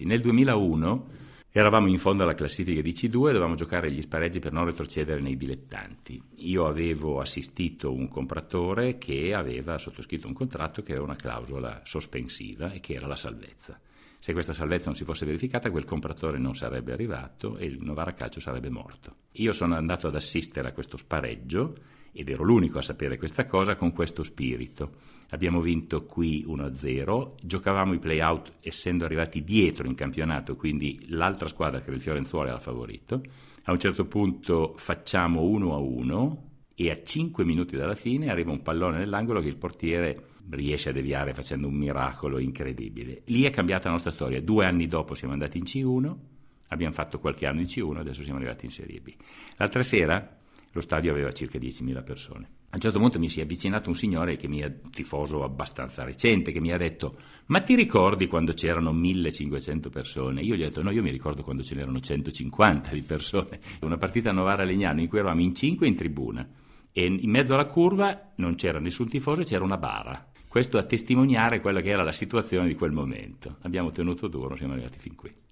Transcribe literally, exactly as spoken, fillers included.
avanti. Nel duemilauno eravamo in fondo alla classifica di C due e dovevamo giocare gli spareggi per non retrocedere nei dilettanti. Io avevo assistito un compratore che aveva sottoscritto un contratto che aveva una clausola sospensiva e che era la salvezza. Se questa salvezza non si fosse verificata, quel compratore non sarebbe arrivato e il Novara Calcio sarebbe morto. Io sono andato ad assistere a questo spareggio ed ero l'unico a sapere questa cosa con questo spirito. Abbiamo vinto qui uno a zero, giocavamo i play-out essendo arrivati dietro in campionato, quindi l'altra squadra che era il Fiorenzuola era favorito. A un certo punto facciamo uno a uno e a cinque minuti dalla fine arriva un pallone nell'angolo che il portiere riesce a deviare facendo un miracolo incredibile. Lì è cambiata la nostra storia. Due anni dopo siamo andati in C uno, abbiamo fatto qualche anno in C uno, adesso siamo arrivati in Serie B. L'altra sera lo stadio aveva circa diecimila persone. A un certo punto mi si è avvicinato un signore che mi è tifoso abbastanza recente, che mi ha detto: ma ti ricordi quando c'erano millecinquecento persone? Io gli ho detto: no, io mi ricordo quando ce n'erano centocinquanta di persone. Una partita a Novara-Legnano in cui eravamo in cinque in tribuna e in mezzo alla curva non c'era nessun tifoso e c'era una bara. Questo a testimoniare quella che era la situazione di quel momento. Abbiamo tenuto duro, siamo arrivati fin qui.